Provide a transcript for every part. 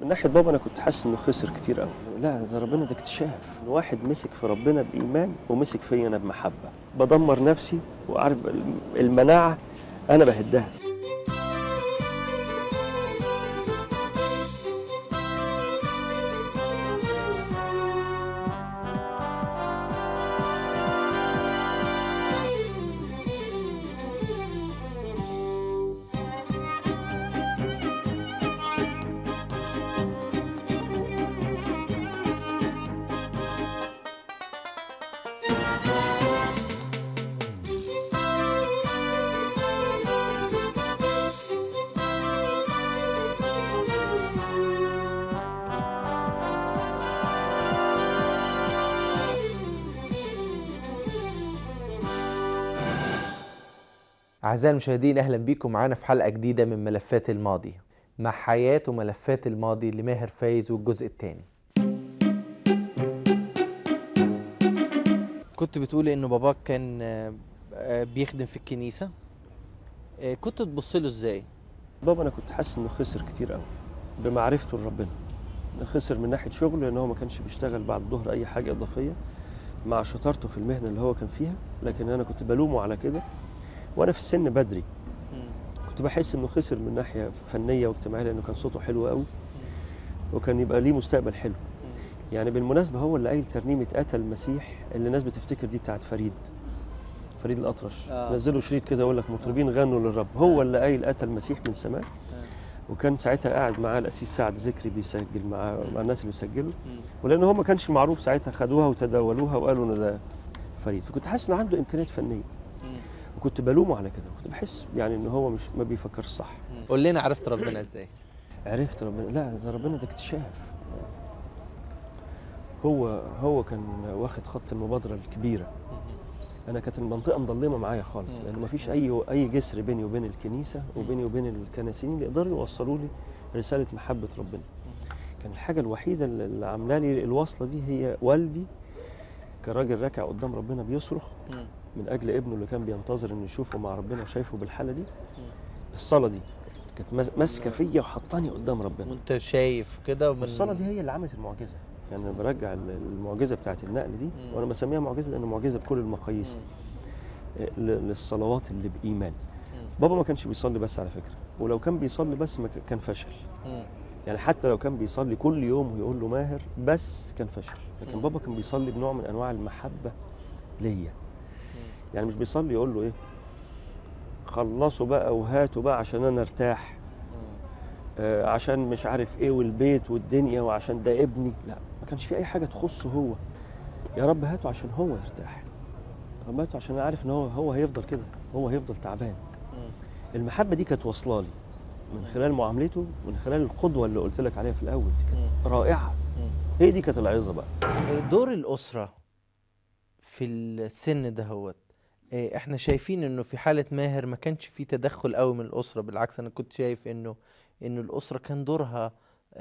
من ناحية بابا أنا كنت حاسس إنه خسر كتير أوي. لا ده ربنا ده اكتشاف، واحد مسك في ربنا بإيمان ومسك فيا أنا بمحبة، بدمر نفسي وعارف المناعة أنا بهدها. أعزائي المشاهدين، أهلا بيكم معانا في حلقة جديدة من ملفات الماضي مع حياة وملفات الماضي لماهر فايز والجزء الثاني. كنت بتقولي إنه باباك كان بيخدم في الكنيسة، كنت تبص له إزاي؟ بابا أنا كنت حاسس إنه خسر كتير أوي بمعرفته لربنا. خسر من ناحية شغله لأن هو ما كانش بيشتغل بعد الظهر أي حاجة إضافية مع شطارته في المهنة اللي هو كان فيها، لكن أنا كنت بلومه على كده وأنا في السن بدري. كنت بحس إنه خسر من ناحية فنية واجتماعية لأنه كان صوته حلو قوي وكان يبقى ليه مستقبل حلو. يعني بالمناسبة هو اللي قايل ترنيمة أتى المسيح اللي الناس بتفتكر دي بتاعت فريد الأطرش. نزلوا شريط كده يقول لك مطربين غنوا للرب. هو اللي قايل أتى المسيح من سماء. وكان ساعتها قاعد معاه القسيس سعد ذكري بيسجل مع الناس اللي بيسجلوا، ولأن هو ما كانش معروف ساعتها خدوها وتداولوها وقالوا إن ده فريد. فكنت حاسس إنه عنده إمكانيات فنية وكنت بلومه على كده. كنت بحس يعني إن هو مش ما بيفكرش صح. قول لنا، عرفت ربنا إزاي؟ عرفت ربنا، لا ده ربنا ده اكتشاف. هو كان واخد خط المبادرة الكبيرة. أنا كانت المنطقة مظلمة معايا خالص لأن مفيش أي جسر بيني وبين الكنيسة وبيني وبين الكناسين اللي يقدروا يوصلوا لي رسالة محبة ربنا. كان الحاجة الوحيدة اللي عاملة لي الوصلة دي هي والدي كراجل راكع قدام ربنا بيصرخ من أجل ابنه اللي كان بينتظر إنه يشوفه مع ربنا وشايفه بالحالة دي. الصلاة دي كانت ماسكة فيا وحطاني قدام ربنا وأنت شايف كده. الصلاة دي هي اللي عملت المعجزة. يعني أنا برجع المعجزة بتاعت النقل دي وأنا بسميها معجزة لأنه معجزة بكل المقاييس للصلوات اللي بإيمان. بابا ما كانش بيصلي بس على فكرة، ولو كان بيصلي بس ما كان فشل. يعني حتى لو كان بيصلي كل يوم ويقول له ماهر بس كان فشل. لكن بابا كان بيصلي بنوع من أنواع المحبة ليا. يعني مش بيصلي يقول له إيه خلصوا بقى وهاتوا بقى عشان أنا ارتاح، عشان مش عارف إيه والبيت والدنيا وعشان ده ابني. لا، ما كانش في أي حاجة تخصه هو. يا رب هاته عشان هو يرتاح، يا رب هاته عشان أنا عارف إن هو هيفضل كده، هو هيفضل تعبان. المحبة دي كانت واصلة لي من خلال معاملته، من خلال القدوة اللي قلت لك عليها في الأول دي كانت رائعة. هي دي كانت العظة بقى. دور الأسرة في السن ده احنا شايفين انه في حالة ماهر ما كانش في تدخل قوي من الأسرة. بالعكس، انا كنت شايف انه الأسرة كان دورها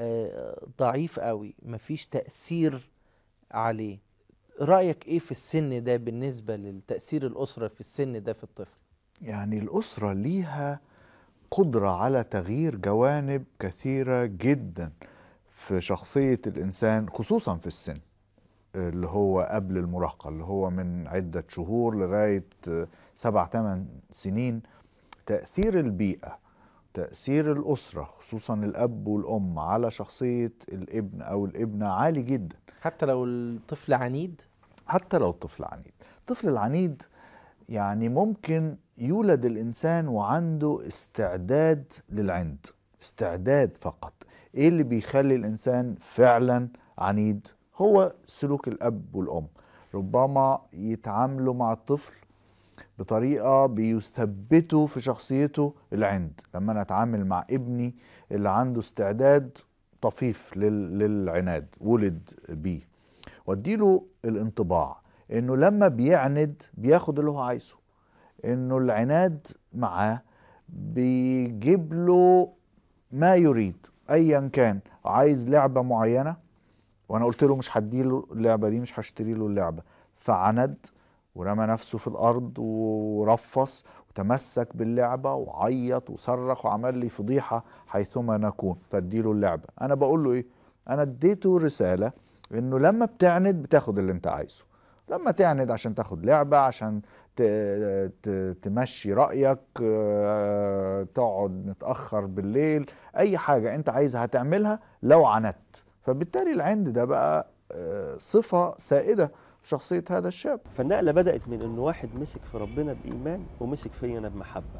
ضعيف قوي، مفيش تأثير عليه. رأيك ايه في السن ده بالنسبة للتأثير الأسرة في السن ده في الطفل؟ يعني الأسرة ليها قدرة على تغيير جوانب كثيرة جدا في شخصية الإنسان، خصوصا في السن اللي هو قبل المراهقة، اللي هو من عدة شهور لغاية 7-8 سنين. تأثير البيئة، تأثير الأسرة خصوصا الأب والأم على شخصية الابن أو الابنة عالي جدا. حتى لو الطفل عنيد؟ حتى لو الطفل عنيد. الطفل العنيد يعني ممكن يولد الإنسان وعنده استعداد للعند، استعداد فقط. إيه اللي بيخلي الإنسان فعلا عنيد؟ هو سلوك الأب والأم. ربما يتعاملوا مع الطفل بطريقة بيثبتوا في شخصيته العند. لما أنا أتعامل مع ابني اللي عنده استعداد طفيف للعناد ولد بيه، واديله الانطباع إنه لما بيعند بياخد اللي هو عايزه، إنه العناد معاه بيجيب له ما يريد أيا كان. عايز لعبة معينة وأنا قلت له مش هديله اللعبة دي، مش هشتري له اللعبة، فعند ورمى نفسه في الارض ورفص وتمسك باللعبه وعيط وصرخ وعمل لي فضيحه حيثما نكون، فاديله اللعبه. انا بقول له ايه؟ انا اديته رساله انه لما بتعند بتاخد اللي انت عايزه. لما تعند عشان تاخد لعبه، عشان تمشي رايك، تقعد متاخر بالليل، اي حاجه انت عايزها هتعملها لو عندت. فبالتالي العند ده بقى صفه سائده في شخصيه هذا الشاب. فالنقله بدات من انه واحد مسك في ربنا بايمان ومسك فيا انا بمحبه.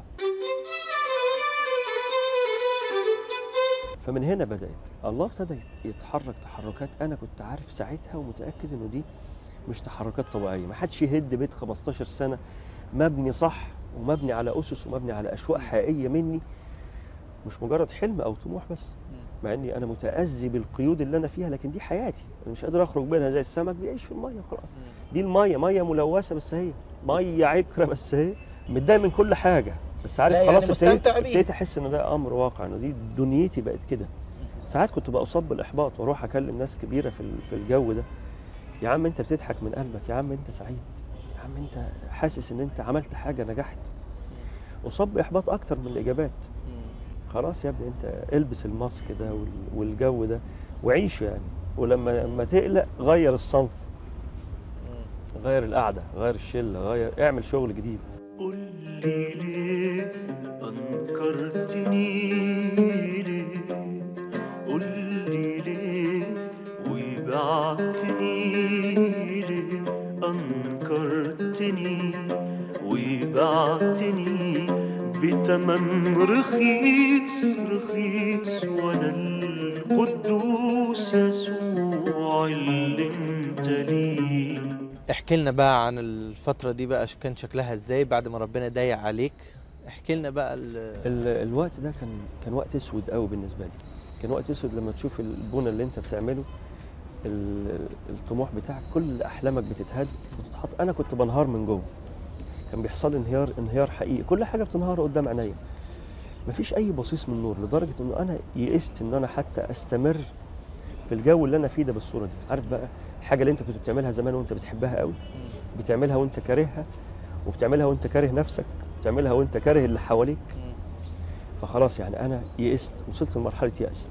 فمن هنا بدات الله ابتدى يتحرك تحركات انا كنت عارف ساعتها ومتاكد انه دي مش تحركات طبيعيه. ما حدش يهد بيت 15 سنه مبني صح ومبني على اسس ومبني على اشواق حقيقيه مني، مش مجرد حلم او طموح بس، مع اني انا متاذي بالقيود اللي انا فيها، لكن دي حياتي انا مش قادر اخرج منها زي السمك بيعيش في الميه خلاص. دي الميه ميه ملوثه بس هي ميه عكره، بس هي متضايق من كل حاجه، بس عارف خلاص يعني ابتديت احس ان ده امر واقع، انه دي دنيتي بقت كده. ساعات كنت بقى اصاب بالاحباط واروح اكلم ناس كبيره في الجو ده، يا عم انت بتضحك من قلبك، يا عم انت سعيد، يا عم انت حاسس ان انت عملت حاجه نجحت. اصاب باحباط اكتر من الاجابات. خلاص يا ابني انت البس الماسك ده والجو ده وعيش يعني، ولما تقلق غير الصنف، غير القعده، غير الشله، اعمل شغل جديد. قول لي ليه انكرتني ليه، قول لي ليه وبعتني ليه، انكرتني وبعتني بتمن رخيص رخيص، وانا القدوس يسوع اللي انت ليه. احكي لنا بقى عن الفترة دي بقى، كان شكلها ازاي بعد ما ربنا ضايق عليك؟ احكي لنا بقى الوقت ده كان وقت اسود قوي بالنسبه لي. كان وقت اسود لما تشوف البنى اللي انت بتعمله، الطموح بتاعك، كل احلامك بتتهد وتتحط. انا كنت بنهار من جوه، كان بيحصل لي انهيار حقيقي، كل حاجه بتنهار قدام عينيا، مفيش اي بصيص من نور، لدرجه انه انا يئست ان انا حتى استمر في الجو اللي انا فيه ده بالصوره دي. عارف بقى الحاجه اللي انت كنت بتعملها زمان وانت بتحبها قوي، بتعملها وانت كارهها، وبتعملها وانت كاره نفسك، بتعملها وانت كاره اللي حواليك. فخلاص يعني انا يئست، وصلت لمرحله يأس.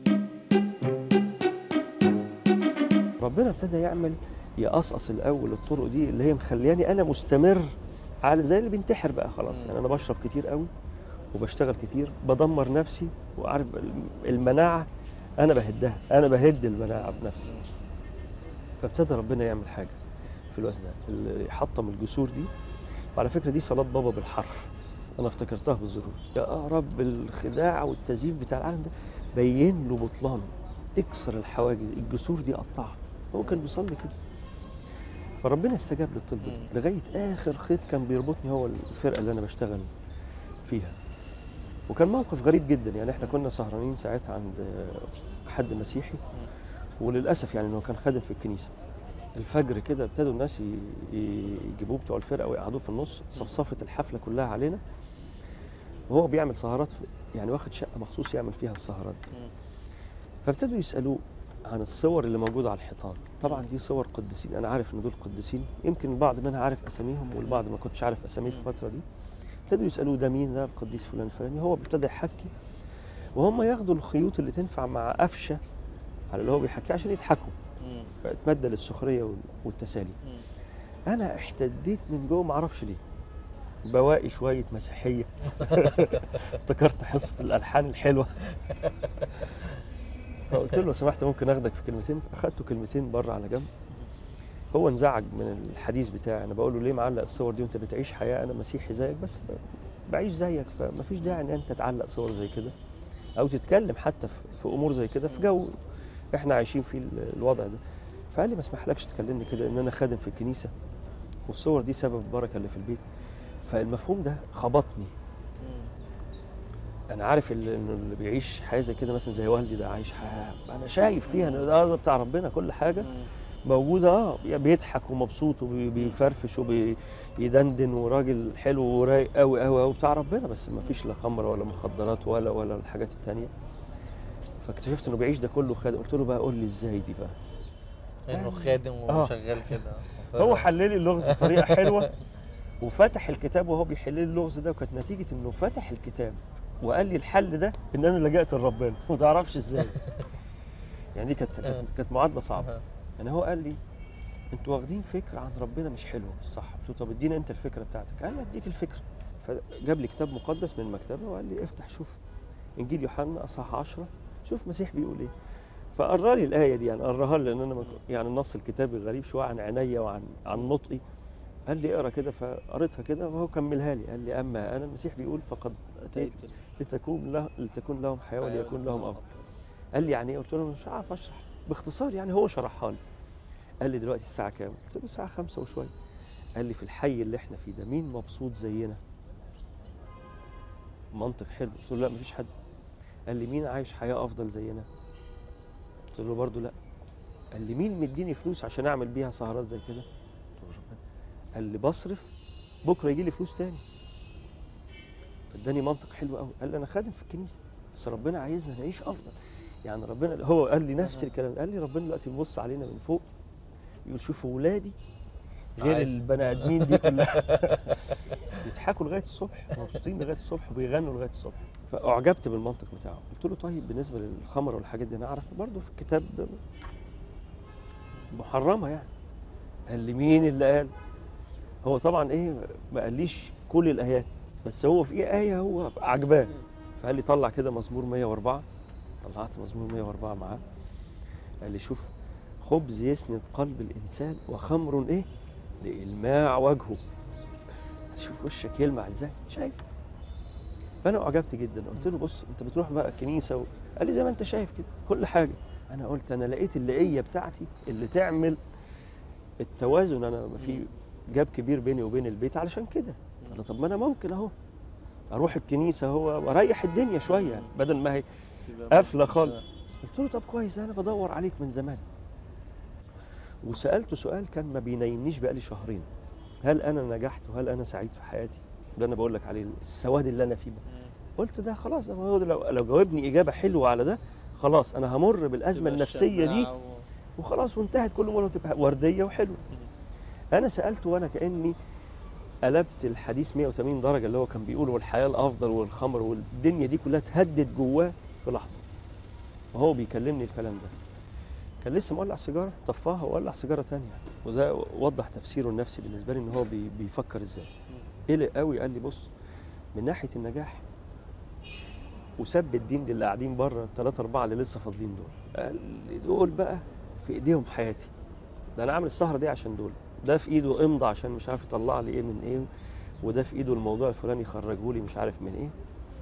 ربنا ابتدى يعمل يقصقص الاول الطرق دي اللي هي مخلياني انا مستمر على زي اللي بينتحر بقى خلاص. يعني انا بشرب كتير قوي وبشتغل كتير، بدمر نفسي، وعارف المناعه انا بهدها، انا بهد المناعه بنفسي. فابتدى ربنا يعمل حاجه في الوقت ده، اللي يحطم الجسور دي. وعلى فكره دي صلاه بابا بالحرف، انا افتكرتها في الظروف. يا رب الخداع والتزييف بتاع العالم ده بين له بطلانه، اكسر الحواجز، الجسور دي قطعها. هو كان بيصلي كده، فربنا استجاب للطلب ده لغايه اخر خيط كان بيربطني، هو الفرقه اللي انا بشتغل فيها. وكان موقف غريب جدا، يعني احنا كنا سهرانين ساعتها عند حد مسيحي، وللاسف يعني انه كان خادم في الكنيسه. الفجر كده ابتدوا الناس يجيبوه بتوع الفرقه ويقعدوه في النص، صفصفت الحفله كلها علينا، وهو بيعمل سهرات يعني واخد شقه مخصوص يعمل فيها السهرات دي. فابتدوا يسالوه عن الصور اللي موجوده على الحيطان. طبعا دي صور قديسين، انا عارف ان دول قديسين، يمكن البعض منها عارف اساميهم والبعض ما كنتش عارف اساميه في الفتره دي. ابتدوا يسالوه ده مين؟ ده القديس فلان الفلاني. هو ابتدى يحكي، وهم ياخدوا الخيوط اللي تنفع مع قفشه على اللي هو بيحكيه عشان يضحكوا، اتمدى للسخريه والتسالي. انا احتديت من جوه، ما اعرفش ليه، بواقي شويه مسيحيه افتكرت حصه الالحان الحلوه فقلت له لو سمحت ممكن اخدك في كلمتين. اخدته كلمتين بره على جنب. هو انزعج من الحديث بتاعي. انا بقول له ليه معلق الصور دي وانت بتعيش حياه، انا مسيحي زيك بس بعيش زيك، فما فيش داعي ان انت تعلق صور زي كده او تتكلم حتى في امور زي كده في جو احنا عايشين فيه الوضع ده. فقال لي ما اسمحلكش تكلمني كده، ان انا خادم في الكنيسه والصور دي سبب البركه اللي في البيت. فالمفهوم ده خبطني. انا عارف انه اللي بيعيش حاجه زي كده مثلا زي والدي ده عايش حياه انا شايف فيها ان ده بتاع ربنا، كل حاجه موجوده، بيضحك ومبسوط وبيفرفش وبيدندن وراجل حلو ورايق قوي قوي قوي بتاع ربنا، بس ما فيش لا خمر ولا مخدرات ولا الحاجات التانيه. فاكتشفت انه بيعيش ده كله خادم. قلت له بقى قول لي ازاي دي بقى. انه خادم وشغال كده. هو حل لي اللغز بطريقه حلوه وفتح الكتاب وهو بيحل لي اللغز ده، وكانت نتيجه انه فتح الكتاب وقال لي الحل ده ان انا لجأت لربنا وما تعرفش ازاي. يعني دي كانت معادله صعبه. يعني هو قال لي انتوا واخدين فكره عن ربنا مش حلوه مش صح. قلت له طب ادينا انت الفكره بتاعتك. قال لي اديك الفكره. فجاب لي كتاب مقدس من المكتبه وقال لي افتح شوف انجيل يوحنا اصحاح 10 شوف المسيح بيقول ايه. فقرا لي الايه دي، يعني قراها لي لان انا يعني النص الكتابي غريب شويه عن عينيا وعن نطقي. قال لي اقرا كده، فقريتها كده وهو كملها لي. قال لي اما انا المسيح بيقول فقد اتيت لتكون لهم حياه وليكون لهم افضل. قال لي يعني ايه؟ قلت له مش عارف اشرح باختصار، يعني هو شرحها لي. قال لي دلوقتي الساعه كام؟ قلت له الساعه 5 وشويه. قال لي في الحي اللي احنا فيه ده مين مبسوط زينا؟ منطق حلو. قلت له لا مفيش حد. قال لي مين عايش حياه افضل زينا؟ قلت له برضه لا. قال لي مين مديني فلوس عشان اعمل بيها سهرات زي كده؟ قلت له ربنا. قال لي بصرف بكره يجي لي فلوس تاني. فاداني منطق حلو قوي. قال لي انا خادم في الكنيسه بس ربنا عايزنا نعيش افضل. يعني ربنا هو قال لي نفس الكلام. قال لي ربنا دلوقتي بيبص علينا من فوق يقول شوفوا ولادي غير البني ادمين دي كلها بيضحكوا لغايه الصبح مبسوطين لغايه الصبح وبيغنوا لغايه الصبح. فاعجبت بالمنطق بتاعه. قلت له طيب بالنسبه للخمر والحاجات دي انا اعرف برضه في الكتاب محرمه يعني. قال لي مين اللي قال؟ هو طبعا ايه ما قاليش كل الايات بس هو في ايه هو عجباه. فقال لي طلع كده مزمور 104. طلعت مزمور 104 معاه. قال لي شوف خبز يسند قلب الانسان وخمر ايه لإلماع وجهه. شوف وشك يلمع ازاي شايف. فانا اعجبت جدا. قلت له بص انت بتروح بقى الكنيسه قال لي زي ما انت شايف كده كل حاجه. انا قلت انا لقيت اللقيه بتاعتي اللي تعمل التوازن. انا في جاب كبير بيني وبين البيت علشان كده. قال طب ما انا ممكن اهو اروح الكنيسه اهو واريح الدنيا شويه يعني بدل ما هي قافله خالص. قلت له طب كويس انا بدور عليك من زمان. وسالته سؤال كان ما بينيمنيش بقالي شهرين. هل انا نجحت وهل انا سعيد في حياتي؟ ده انا بقول لك عليه السواد اللي انا فيه ده. قلت ده خلاص هو لو جاوبني اجابه حلوه على ده خلاص انا همر بالازمه النفسيه دي وخلاص وانتهت كل مره تبقى ورديه وحلوه. انا سالته وانا كاني قلبت الحديث 180 درجه اللي هو كان بيقوله والحياه الافضل والخمر والدنيا دي كلها اتهدت جواه في لحظه وهو بيكلمني الكلام ده. كان لسه مولع سيجاره طفاها وولع سيجاره ثانيه وده وضح تفسيره النفسي بالنسبه لي ان هو بيفكر ازاي. قلق قوي. قال لي بص من ناحيه النجاح وسب الدين اللي قاعدين بره ال3 4 اللي لسه فاضلين دول. قال لي دول بقى في ايديهم حياتي. ده انا عامل السهره دي عشان دول. ده في ايده امضى عشان مش عارف يطلع لي ايه من ايه وده في ايده الموضوع الفلاني يخرجه لي مش عارف من ايه.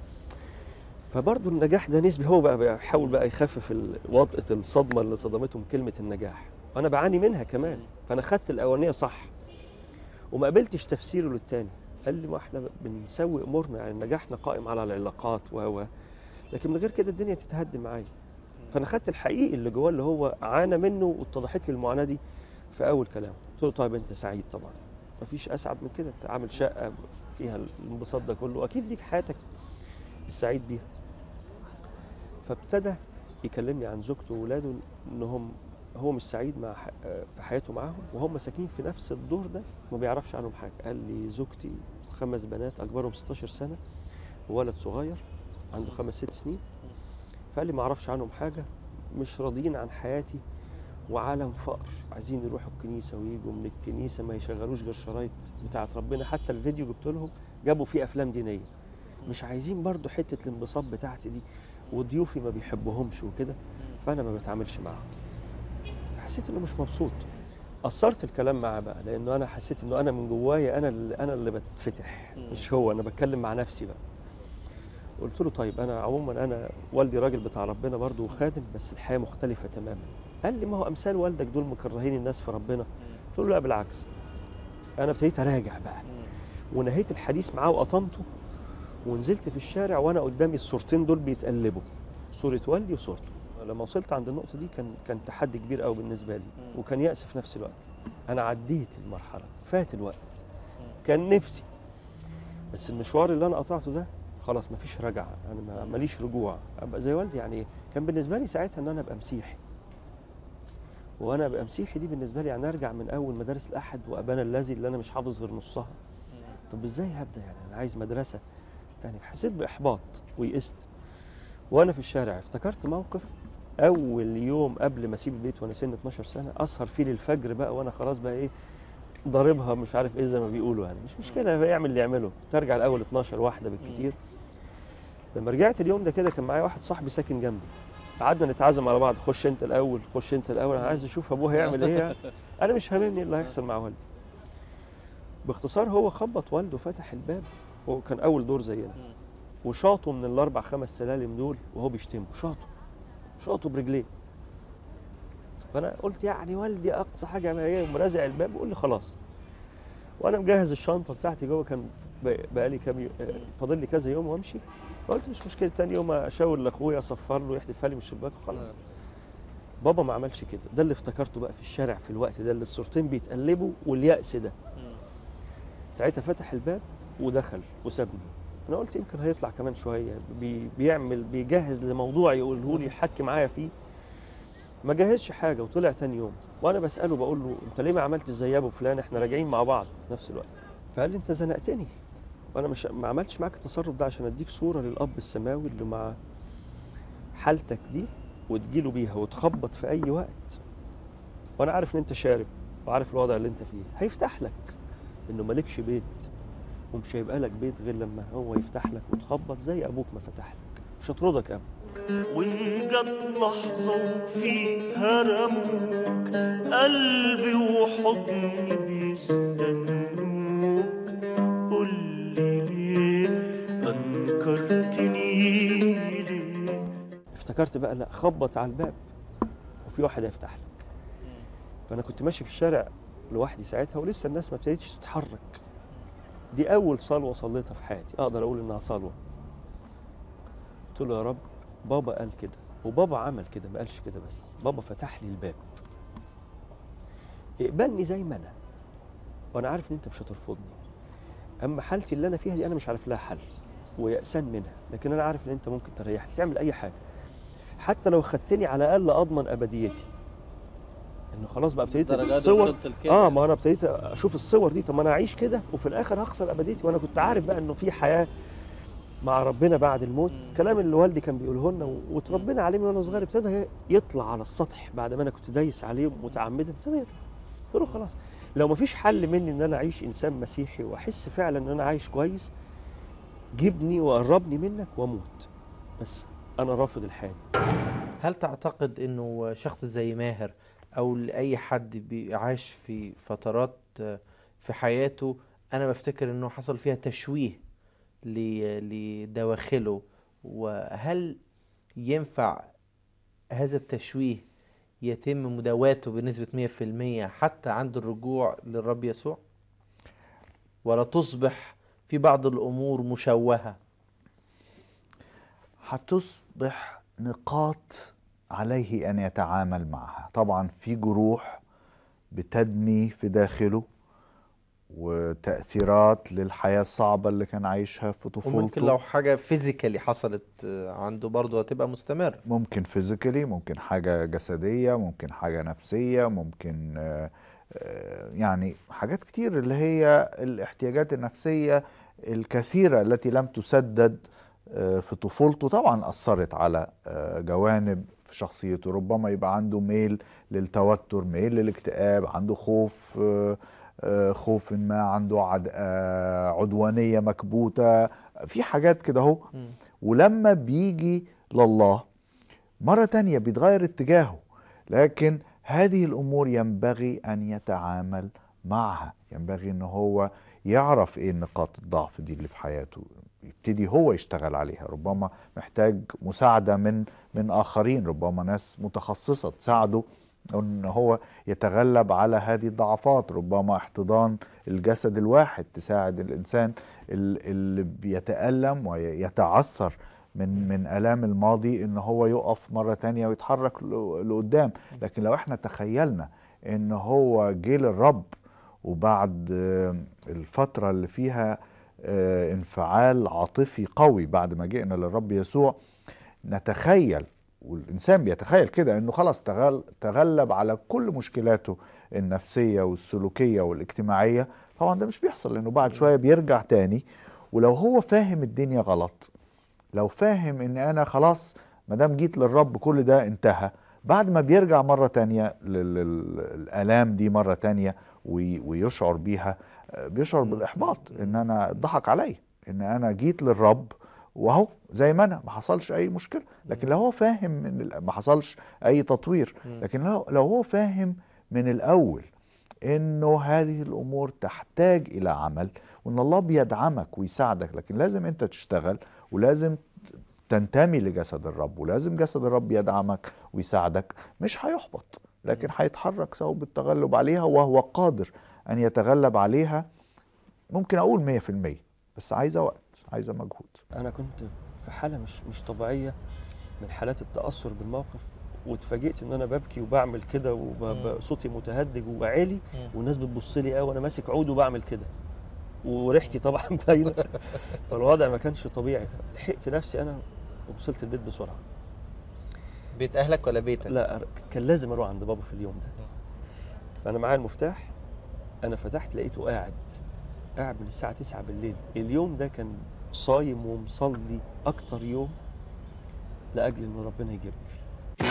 فبرضه النجاح ده نسبي. هو بقى بيحاول بقى يخفف وطأة الصدمه اللي صدمتهم كلمه النجاح وانا بعاني منها كمان. فانا خدت الاولانيه صح وما قبلتش تفسيره للتاني. قال لي ما احنا بنسوي امورنا يعني نجاحنا قائم على العلاقات لكن من غير كده الدنيا تتهد معايا. فانا خدت الحقيقي اللي جواه اللي هو عانى منه واتضحت لي المعاناه دي في اول كلام. قلت له طيب انت سعيد طبعا مفيش اسعد من كده. انت عامل شقه فيها الانبساط ده كله اكيد ليك حياتك السعيد بيها. فابتدى يكلمني عن زوجته واولاده انهم هو مش سعيد في حياته معاهم وهم ساكنين في نفس الدور ده ما بيعرفش عنهم حاجه. قال لي زوجتي 5 بنات اكبرهم 16 سنه وولد صغير عنده 5 6 سنين. فقال لي ما اعرفش عنهم حاجه مش راضيين عن حياتي وعالم فقر عايزين يروحوا الكنيسه ويجوا من الكنيسه ما يشغلوش غير شرايط بتاعه ربنا. حتى الفيديو جبت لهم جابوا فيه افلام دينيه. مش عايزين برضو حته الانبساط بتاعتي دي وضيوفي ما بيحبوهمش وكده فانا ما بتعاملش معاهم. فحسيت انه مش مبسوط. قصرت الكلام معاه بقى لانه انا حسيت انه انا من جوايا انا اللي بتفتح مش هو. انا بتكلم مع نفسي بقى. قلت له طيب انا عموما انا والدي راجل بتاع ربنا برضه وخادم بس الحياه مختلفه تماما. قال لي ما هو امثال والدك دول مكرهين الناس في ربنا. قلت له لا بالعكس. انا ابتديت اراجع بقى ونهيت الحديث معاه وقطمته ونزلت في الشارع وانا قدامي الصورتين دول بيتقلبوا صوره والدي وصورته. لما وصلت عند النقطه دي كان تحدي كبير قوي بالنسبه لي وكان يأس في نفس الوقت. انا عديت المرحله فات الوقت كان نفسي بس المشوار اللي انا قطعته ده خلاص مفيش رجعه. انا ماليش رجوع ابقى زي والدي. يعني كان بالنسبه لي ساعتها ان انا ابقى مسيحي وانا ابقى مسيحي دي بالنسبه لي يعني ارجع من اول مدارس الاحد وابانا الذي اللي انا مش حافظ غير نصها. طب ازاي هبدا يعني؟ انا عايز مدرسه تاني. حسيت باحباط ويئست. وانا في الشارع افتكرت موقف اول يوم قبل ما اسيب البيت وانا سن 12 سنه، اسهر فيه للفجر بقى وانا خلاص بقى ايه ضاربها مش عارف ايه زي ما بيقولوا، يعني مش مشكله يعمل اللي يعمله، ترجع الاول 12 واحده بالكتير. لما رجعت اليوم ده كده كان معايا واحد صاحبي ساكن جنبي، قعدنا نتعزم على بعض، خش انت الاول خش انت الاول، انا عايز اشوف ابوه هيعمل ايه. انا مش هاممني اللي هيحصل مع والدي. باختصار هو خبط والده فتح الباب، هو كان اول دور زينا، وشاطه من الاربع خمس سلالم دول وهو بيشتمه، شاطه برجليه. فانا قلت يعني والدي اقصى حاجه ما هي مرازع الباب ويقول لي خلاص. وانا مجهز الشنطه بتاعتي جوه، كان بقالي كام يوم فاضل لي كذا يوم وامشي. قلت مش مشكله، تاني يوم اشاور لاخويا اصفر له يحدفها لي من الشباك وخلاص. بابا ما عملش كده. ده اللي افتكرته بقى في الشارع في الوقت ده، اللي الصورتين بيتقلبوا واليأس ده. ساعتها فتح الباب ودخل وسابني. انا قلت يمكن هيطلع كمان شويه بيجهز لموضوع يقوله لي يحكي معايا فيه. ما جهزش حاجه وطلع تاني يوم، وانا بساله بقول له انت ليه ما عملتش زي ابو فلان، احنا راجعين مع بعض في نفس الوقت. فقال لي انت زنقتني، وانا ما عملتش معاك التصرف ده عشان اديك صوره للاب السماوي اللي مع حالتك دي وتجيله بيها وتخبط في اي وقت، وانا عارف ان انت شارب وعارف الوضع اللي انت فيه، هيفتح لك انه مالكش بيت ومش هيبقى لك بيت غير لما هو يفتح لك وتخبط زي ابوك ما فتح لك، مش هطردك ابدا. وإن جت لحظة وفيها رموك قلبي وحضني بيستنوك، قولي ليه أنكرتني ليه. افتكرت بقى لا، خبط على الباب وفي واحد هيفتح لك. فأنا كنت ماشي في الشارع لوحدي ساعتها ولسه الناس ما ابتدتش تتحرك. دي أول صلوة صليتها في حياتي، أقدر أقول إنها صلوة. قلت له يا رب بابا قال كده وبابا عمل كده، ما قالش كده بس، بابا فتح لي الباب، اقبلني زي ما أنا، وأنا عارف إن أنت مش هترفضني. أما حالتي اللي أنا فيها دي أنا مش عارف لها حل ويأسان منها، لكن أنا عارف إن أنت ممكن تريحني، تعمل أي حاجة، حتى لو خدتني على الأقل أضمن أبديتي. إنه خلاص بقى ابتديت الصور، ما أنا ابتديت أشوف الصور دي، طب ما أنا أعيش كده وفي الآخر هخسر أبديتي، وأنا كنت عارف بقى إنه في حياة مع ربنا بعد الموت. الكلام اللي والدي كان بيقوله لنا وتربينا عليه من وانا صغير ابتدى يطلع على السطح بعد ما انا كنت دايس عليه متعمدا، ابتدى يطلع. قلت له خلاص لو ما فيش حل مني ان انا اعيش انسان مسيحي واحس فعلا ان انا عايش كويس، جيبني وقربني منك واموت، بس انا رافض الحياه دي. هل تعتقد انه شخص زي ماهر او لاي حد عاش في فترات في حياته، انا بفتكر انه حصل فيها تشويه لدواخله، وهل ينفع هذا التشويه يتم مداواته بنسبة 100% حتى عند الرجوع للرب يسوع، ولا تصبح في بعض الأمور مشوهة؟ هتصبح نقاط عليه أن يتعامل معها. طبعا في جروح بتدمي في داخله وتأثيرات للحياة الصعبة اللي كان عايشها في طفولته، وممكن لو حاجة فيزيكالي حصلت عنده برضه هتبقى مستمر. ممكن فيزيكالي، ممكن حاجة جسدية، ممكن حاجة نفسية، ممكن يعني حاجات كتير اللي هي الاحتياجات النفسية الكثيرة التي لم تسدد في طفولته. طبعا أثرت على جوانب في شخصيته، ربما يبقى عنده ميل للتوتر، ميل للاكتئاب، عنده خوف ما، عنده عدوانية مكبوتة، في حاجات كده اهو. ولما بيجي لله مرة تانية بيتغير اتجاهه، لكن هذه الأمور ينبغي أن يتعامل معها، ينبغي أنه هو يعرف إيه نقاط الضعف دي اللي في حياته، يبتدي هو يشتغل عليها. ربما محتاج مساعدة من آخرين، ربما ناس متخصصة تساعده أن هو يتغلب على هذه الضعفات، ربما احتضان الجسد الواحد تساعد الإنسان اللي بيتألم ويتعثر من آلام الماضي إن هو يقف مرة تانية ويتحرك لقدام. لكن لو احنا تخيلنا إن هو جه للرب وبعد الفترة اللي فيها انفعال عاطفي قوي بعد ما جئنا للرب يسوع، نتخيل والإنسان بيتخيل كده إنه خلاص تغلب على كل مشكلاته النفسية والسلوكية والاجتماعية. طبعا ده مش بيحصل، لأنه بعد شوية بيرجع تاني. ولو هو فاهم الدنيا غلط، لو فاهم إن أنا خلاص مادام جيت للرب كل ده انتهى، بعد ما بيرجع مرة تانية للآلام دي مرة تانية ويشعر بيها، بيشعر بالإحباط، إن أنا اتضحك علي، إن أنا جيت للرب وهو زي ما أنا ما حصلش أي مشكلة. لكن لو هو فاهم إن ما حصلش أي تطوير، لكن لو هو فاهم من الأول إنه هذه الأمور تحتاج إلى عمل، وإن الله بيدعمك ويساعدك، لكن لازم أنت تشتغل، ولازم تنتمي لجسد الرب، ولازم جسد الرب يدعمك ويساعدك، مش هيحبط، لكن هيتحرك سواء بالتغلب عليها، وهو قادر أن يتغلب عليها. ممكن أقول 100%، بس عايزة وقت، عايزة مجهود. أنا كنت في حالة مش طبيعية من حالات التأثر بالموقف، واتفاجئت ان انا ببكي وبعمل كده وصوتي متهدج وعالي، والناس بتبص لي قوي وانا ماسك عود وبعمل كده، وريحتي طبعا باينه. فالوضع ما كانش طبيعي. لحقت نفسي انا ووصلت البيت بسرعه. بيت اهلك ولا بيتك؟ لا، كان لازم اروح عند بابا في اليوم ده. فانا معايا المفتاح، انا فتحت لقيته قاعد من الساعه 9 بالليل. اليوم ده كان صايم ومصلي اكتر يوم لاجل ان ربنا يجيبني فيه.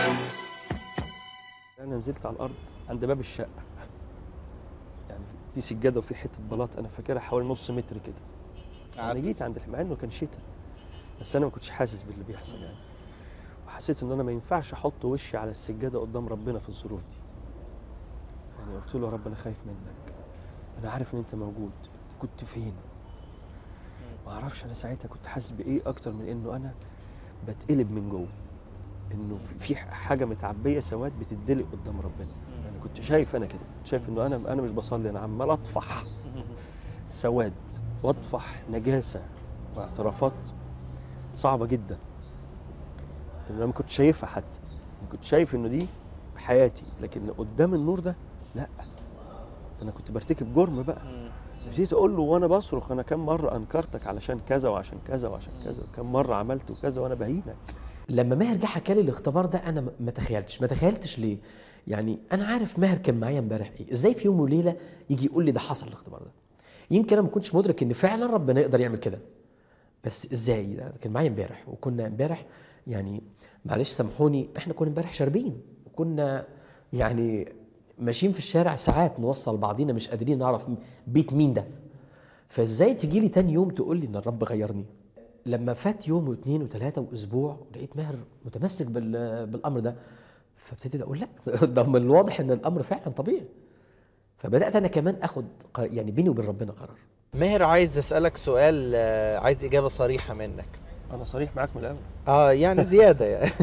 انا نزلت على الارض عند باب الشقه، يعني في سجاده وفي حته بلاط انا فاكرها حوالي نص متر كده. انا جيت عند مع انه كان شتاء، بس انا ما كنتش حاسس باللي بيحصل يعني. وحسيت ان انا ما ينفعش احط وشي على السجاده قدام ربنا في الظروف دي. يعني قلت له يا رب انا خايف منك، انا عارف ان انت موجود، كنت فين؟ ما اعرفش انا ساعتها كنت حاسس بايه اكتر من انه انا بتقلب من جوه، انه في حاجه متعبيه سواد بتدلق قدام ربنا. يعني كنت شايف انا كده، شايف انه انا مش بصلي، انا عمال اطفح سواد واطفح نجاسه واعترافات صعبه جدا. انا ما كنتش شايفها حتى، ما كنت شايف انه دي حياتي، لكن قدام النور ده لا، انا كنت برتكب جرم بقى. نسيت اقول له وانا بصرخ انا كم مره انكرتك علشان كذا وعشان كذا وعشان كذا، كم مره عملت وكذا وانا بهينك. لما ماهر جه حكى لي الاختبار ده انا ما تخيلتش ليه. يعني انا عارف ماهر كان معايا امبارح ايه، ازاي في يوم وليله يجي يقول لي ده حصل الاختبار ده. يمكن انا ما كنتش مدرك ان فعلا ربنا يقدر يعمل كده، بس ازاي ده كان معايا امبارح. وكنا امبارح يعني معلش سامحوني، احنا كنا امبارح شاربين، وكنا يعني ماشيين في الشارع ساعات نوصل بعضينا مش قادرين نعرف بيت مين ده. فازاي تجي لي تاني يوم تقول لي ان الرب غيرني؟ لما فات يوم واثنين وثلاثة واسبوع ولقيت ماهر متمسك بالامر ده، فابتديت اقول لا ده من الواضح ان الامر فعلا طبيعي. فبدات انا كمان اخد يعني بيني وبين ربنا قرار. ماهر عايز اسالك سؤال، عايز اجابه صريحه منك. انا صريح معاك من الاول. يعني زياده يعني.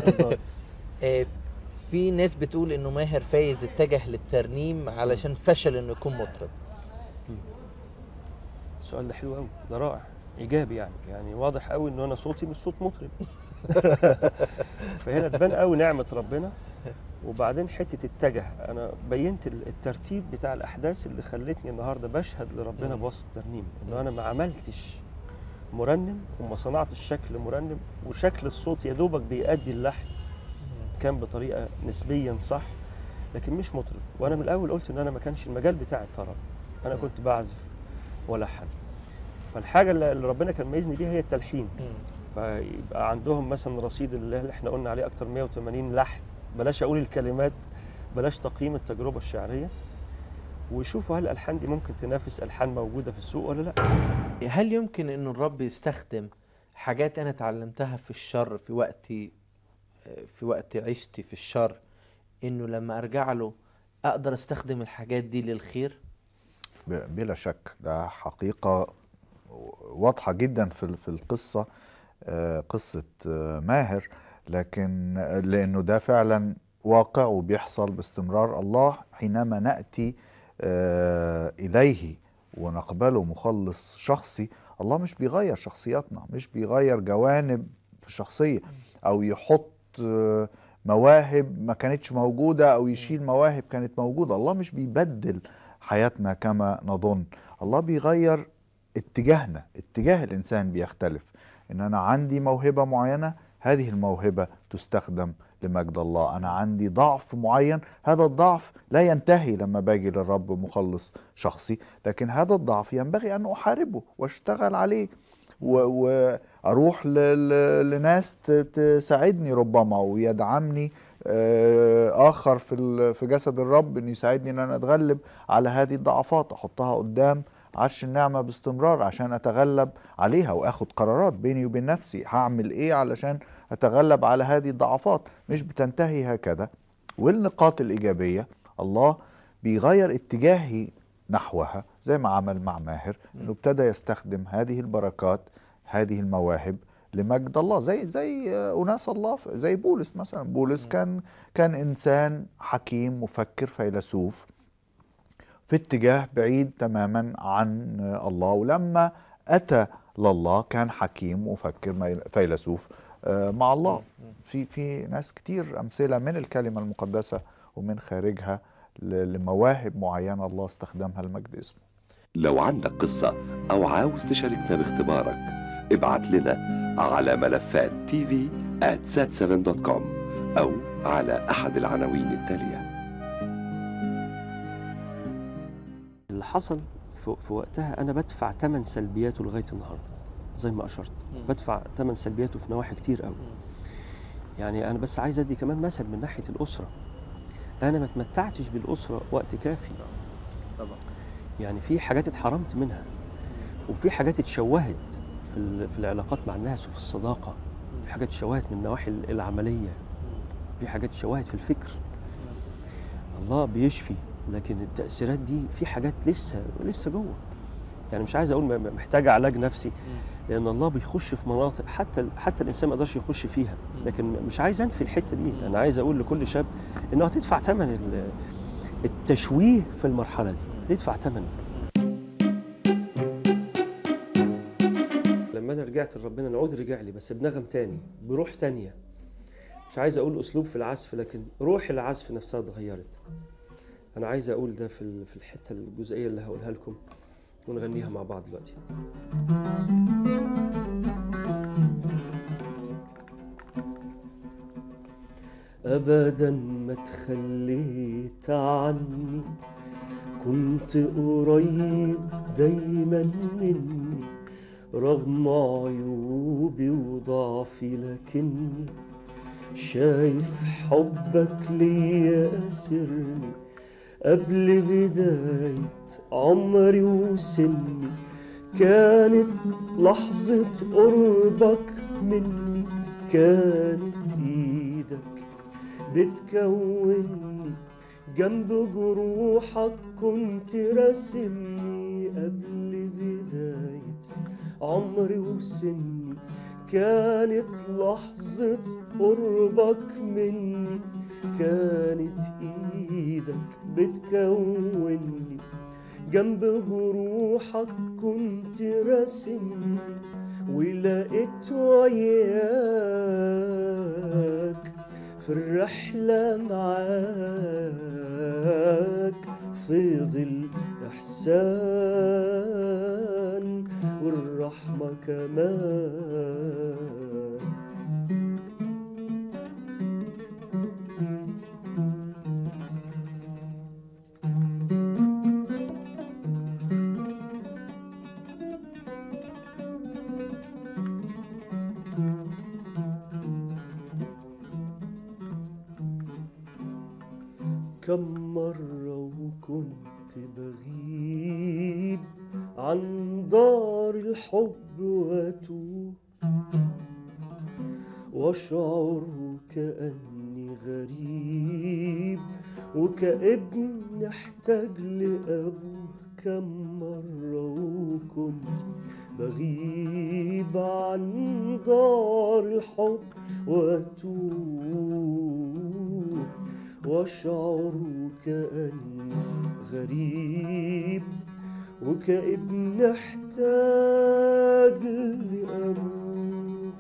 في ناس بتقول انه ماهر فايز اتجه للترنيم علشان فشل انه يكون مطرب. السؤال ده حلو قوي، ده رائع، ايجابي يعني واضح قوي ان انا صوتي مش صوت مطرب. فهنا تبان قوي نعمه ربنا. وبعدين حته اتجه، انا بينت الترتيب بتاع الاحداث اللي خلتني النهارده بشهد لربنا بواسطه الترنيم، انه انا ما عملتش مرنم وما صنعتش شكل مرنم، وشكل الصوت يا دوبك بيأدي اللحن كان بطريقه نسبيا صح، لكن مش مطرب. وانا من الاول قلت ان انا ما كانش المجال بتاعي الطرب، انا كنت بعزف ولحن. فالحاجه اللي ربنا كان ميزني بيها هي التلحين. فيبقى عندهم مثلا رصيد اللي احنا قلنا عليه اكتر 180 لحن، بلاش اقول الكلمات، بلاش تقييم التجربه الشعريه، ويشوفوا هل الالحان دي ممكن تنافس الحان موجوده في السوق ولا لا. هل يمكن انه الرب يستخدم حاجات انا اتعلمتها في الشر في وقت عشتي في الشر، انه لما ارجع له اقدر استخدم الحاجات دي للخير؟ بلا شك، ده حقيقة واضحة جدا في القصة، قصة ماهر، لكن لأنه ده فعلا واقع وبيحصل باستمرار. الله حينما نأتي إليه ونقبله مخلص شخصي، الله مش بيغير شخصياتنا، مش بيغير جوانب في الشخصية، أو يحط مواهب ما كانتش موجودة أو يشيل مواهب كانت موجودة. الله مش بيبدل حياتنا كما نظن، الله بيغير اتجاهنا، اتجاه الإنسان بيختلف. إن أنا عندي موهبة معينة، هذه الموهبة تستخدم لمجد الله. أنا عندي ضعف معين، هذا الضعف لا ينتهي لما باجي للرب مخلص شخصي، لكن هذا الضعف ينبغي أن أحاربه واشتغل عليه وأروح لناس تساعدني ربما ويدعمني آخر في جسد الرب أن يساعدني أن أنا أتغلب على هذه الضعفات، أحطها قدام عرش النعمة باستمرار عشان أتغلب عليها، وأخد قرارات بيني وبين نفسي هعمل إيه علشان أتغلب على هذه الضعفات. مش بتنتهي هكذا. والنقاط الإيجابية الله بيغير اتجاهي نحوها زي ما عمل مع ماهر، إنه ابتدى يستخدم هذه البركات، هذه المواهب لمجد الله، زي أناس الله، زي بولس مثلا. بولس كان إنسان حكيم مفكر فيلسوف في اتجاه بعيد تماما عن الله، ولما أتى لله كان حكيم مفكر فيلسوف مع الله. في ناس كتير أمثلة من الكلمة المقدسة ومن خارجها لمواهب معينة الله استخدمها لمجد اسمه. لو عندك قصة أو عاوز تشاركنا باختبارك، ابعت لنا على ملفات tv@sat7.com أو على أحد العناوين التالية. اللي حصل في وقتها أنا بدفع ثمن سلبياته لغاية النهاردة زي ما أشرت، بدفع ثمن سلبياته في نواحي كتير قوي. يعني أنا بس عايز أدي كمان مثل من ناحية الأسرة. أنا ما تمتعتش بالأسرة وقت كافي طبعا. يعني في حاجات اتحرمت منها، وفي حاجات اتشوهت في العلاقات مع الناس وفي الصداقة، في حاجات اتشوهت من النواحي العملية، في حاجات اتشوهت في الفكر. الله بيشفي، لكن التأثيرات دي في حاجات لسه جوه. يعني مش عايز اقول محتاجه علاج نفسي، لان الله بيخش في مناطق حتى الانسان ما يقدرش يخش فيها، لكن مش عايز انفي الحته دي. انا عايز اقول لكل شاب انه هتدفع ثمن التشويه في المرحله دي، تدفع ثمن. لما انا رجعت لربنا العود رجع لي بس بنغم تاني، بروح تانيه. مش عايز اقول اسلوب في العزف، لكن روح العزف نفسها اتغيرت. انا عايز اقول ده في الحته الجزئيه اللي هقولها لكم ونغنيها مع بعض دلوقتي. أبدا ما تخليت عني، كنت قريب دايما مني، رغم عيوبي وضعفي لكني شايف حبك ليا أسرني. قبل بداية عمري وسني كانت لحظة قربك مني، كانت ايدك بتكوني جنب جروحك، كنت راسمني. قبل بداية عمري وسني كانت لحظة قربك مني، كانت ايدك بتكوني جنب جروحك، كنت راسمني. ولقيت وياك في الرحلة معاك فيض الإحسان والرحمة كمان. كم مرة وكنت بغيب عن دار الحب واتوه، واشعر كأني غريب وكابن احتاج لأبوه. كم مرة وكنت بغيب عن دار الحب واتوه، واشعر كأني غريب وكابن احتاج لأبوه.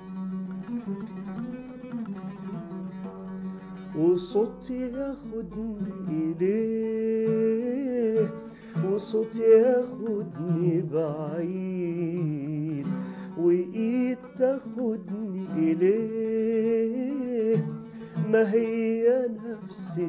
وصوتي ياخدني إليه، وصوتي ياخدني بعيد، وإيد تاخدني إليه ما هي نفس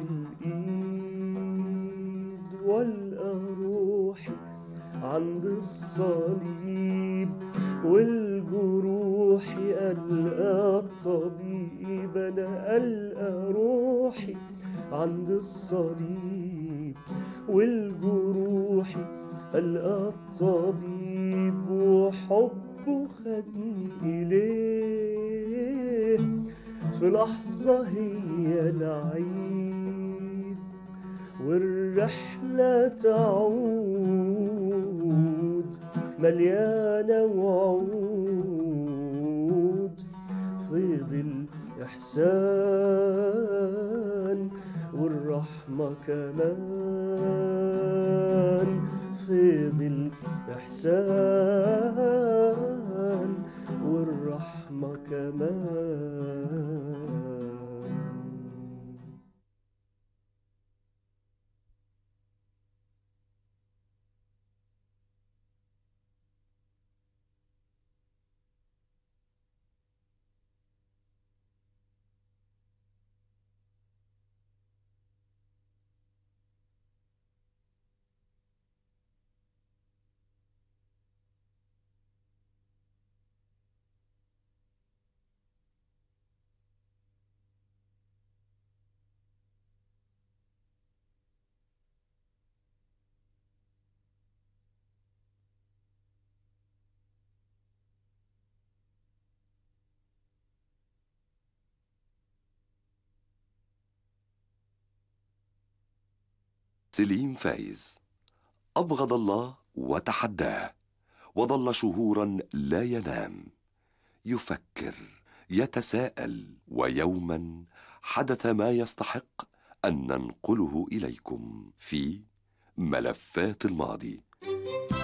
الإيد، والقى روحي عند الصليب، والجروح ألقى الطبيب. أنا ألقى روحي عند الصليب، والجروح ألقى الطبيب، وحبه خدني إليه في لحظة هي العيد، والرحلة تعود مليانة وعود، فيض الإحسان والرحمة كمان، فيض الإحسان والرحمة كمان. سليم فايز. أبغض الله وتحداه، وظل شهورا لا ينام، يفكر، يتساءل، ويوما حدث ما يستحق أن ننقله إليكم في ملفات الماضي.